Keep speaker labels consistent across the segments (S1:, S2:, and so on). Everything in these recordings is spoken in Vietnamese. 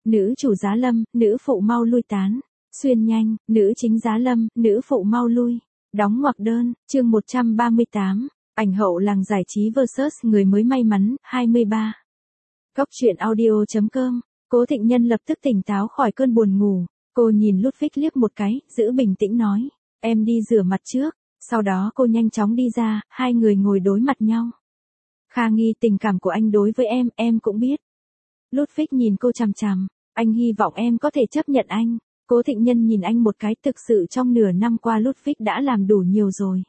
S1: nữ chủ giá lâm, nữ phụ mau lui tán. Xuyên nhanh, nữ chính giá lâm, nữ phụ mau lui. Đóng ngoặc đơn, chương 138, ảnh hậu làng giải trí vs người mới may mắn, 23. Cốc truyện audio.com, Cố Thịnh Nhân lập tức tỉnh táo khỏi cơn buồn ngủ, cô nhìn Ludwig liếc một cái, giữ bình tĩnh nói, em đi rửa mặt trước, sau đó cô nhanh chóng đi ra, hai người ngồi đối mặt nhau. Kha Nghi, tình cảm của anh đối với em cũng biết. Ludwig nhìn cô chằm chằm, anh hy vọng em có thể chấp nhận anh. Cố Thịnh Nhân nhìn anh một cái, thực sự trong nửa năm qua Ludwig đã làm đủ nhiều rồi.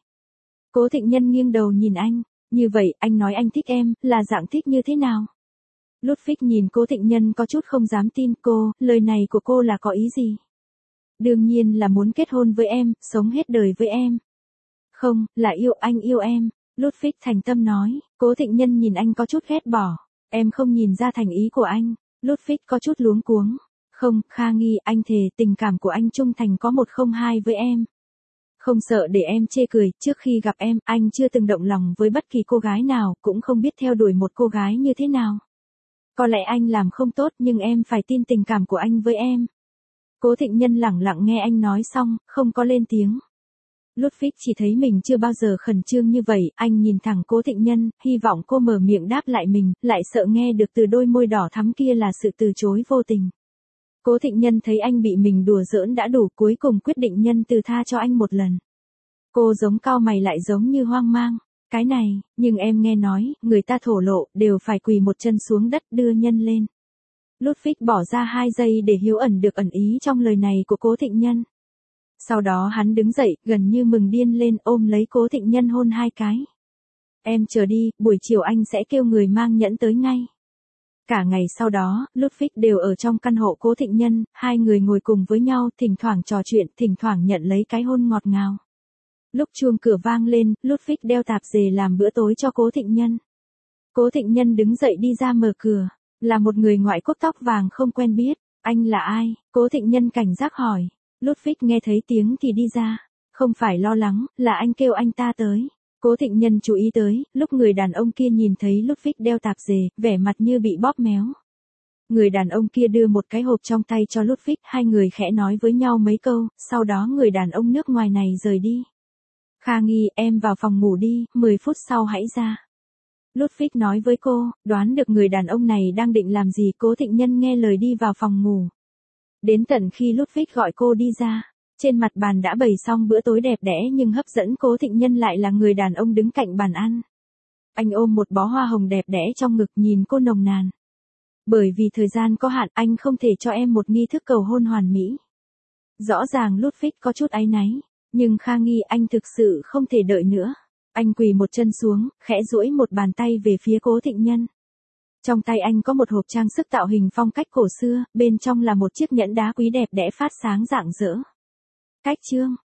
S1: Cố Thịnh Nhân nghiêng đầu nhìn anh, như vậy anh nói anh thích em, là dạng thích như thế nào? Ludwig nhìn Cố Thịnh Nhân có chút không dám tin cô, lời này của cô là có ý gì? Đương nhiên là muốn kết hôn với em, sống hết đời với em. Không, là yêu anh yêu em, Ludwig thành tâm nói. Cố Thịnh Nhân nhìn anh có chút ghét bỏ, em không nhìn ra thành ý của anh. Ludwig có chút luống cuống. Không, Kha Nghi, anh thề tình cảm của anh trung thành có 102 với em. Không sợ để em chê cười, trước khi gặp em, anh chưa từng động lòng với bất kỳ cô gái nào, cũng không biết theo đuổi một cô gái như thế nào. Có lẽ anh làm không tốt nhưng em phải tin tình cảm của anh với em. Cố Thịnh Nhân lẳng lặng nghe anh nói xong, không có lên tiếng. Ludwig chỉ thấy mình chưa bao giờ khẩn trương như vậy, anh nhìn thẳng Cố Thịnh Nhân, hy vọng cô mở miệng đáp lại mình, lại sợ nghe được từ đôi môi đỏ thắm kia là sự từ chối vô tình. Cố Thịnh Nhân thấy anh bị mình đùa giỡn đã đủ, cuối cùng quyết định nhân từ tha cho anh một lần. Cô giống cau mày lại giống như hoang mang. Cái này, nhưng em nghe nói, người ta thổ lộ, đều phải quỳ một chân xuống đất đưa nhân lên. Ludwig bỏ ra 2 giây để hiểu ẩn được ẩn ý trong lời này của Cố Thịnh Nhân. Sau đó hắn đứng dậy, gần như mừng điên lên, ôm lấy Cố Thịnh Nhân hôn 2 cái. Em chờ đi, buổi chiều anh sẽ kêu người mang nhẫn tới ngay. Cả ngày sau đó, Ludwig đều ở trong căn hộ Cố Thịnh Nhân, hai người ngồi cùng với nhau, thỉnh thoảng trò chuyện, thỉnh thoảng nhận lấy cái hôn ngọt ngào. Lúc chuông cửa vang lên, Ludwig đeo tạp dề làm bữa tối cho Cố Thịnh Nhân. Cố Thịnh Nhân đứng dậy đi ra mở cửa, là một người ngoại quốc tóc vàng không quen biết. Anh là ai? Cố Thịnh Nhân cảnh giác hỏi. Ludwig nghe thấy tiếng thì đi ra. Không phải lo lắng, là anh kêu anh ta tới. Cố Thịnh Nhân chú ý tới, lúc người đàn ông kia nhìn thấy Ludwig đeo tạp dề, vẻ mặt như bị bóp méo. Người đàn ông kia đưa một cái hộp trong tay cho Ludwig, hai người khẽ nói với nhau mấy câu, sau đó người đàn ông nước ngoài này rời đi. Kha Nghi, em vào phòng ngủ đi, 10 phút sau hãy ra. Ludwig nói với cô, đoán được người đàn ông này đang định làm gì. Cố Thịnh Nhân nghe lời đi vào phòng ngủ. Đến tận khi Ludwig gọi cô đi ra, trên mặt bàn đã bày xong bữa tối đẹp đẽ, nhưng hấp dẫn Cố Thịnh Nhân lại là người đàn ông đứng cạnh bàn ăn. Anh ôm một bó hoa hồng đẹp đẽ trong ngực, nhìn cô nồng nàn. Bởi vì thời gian có hạn, anh không thể cho em một nghi thức cầu hôn hoàn mỹ. Rõ ràng Ludwig có chút áy náy, nhưng Kha Nghi, anh thực sự không thể đợi nữa. Anh quỳ một chân xuống, khẽ duỗi một bàn tay về phía Cố Thịnh Nhân. Trong tay anh có một hộp trang sức tạo hình phong cách cổ xưa, bên trong là một chiếc nhẫn đá quý đẹp đẽ phát sáng rạng rỡ. Cách chương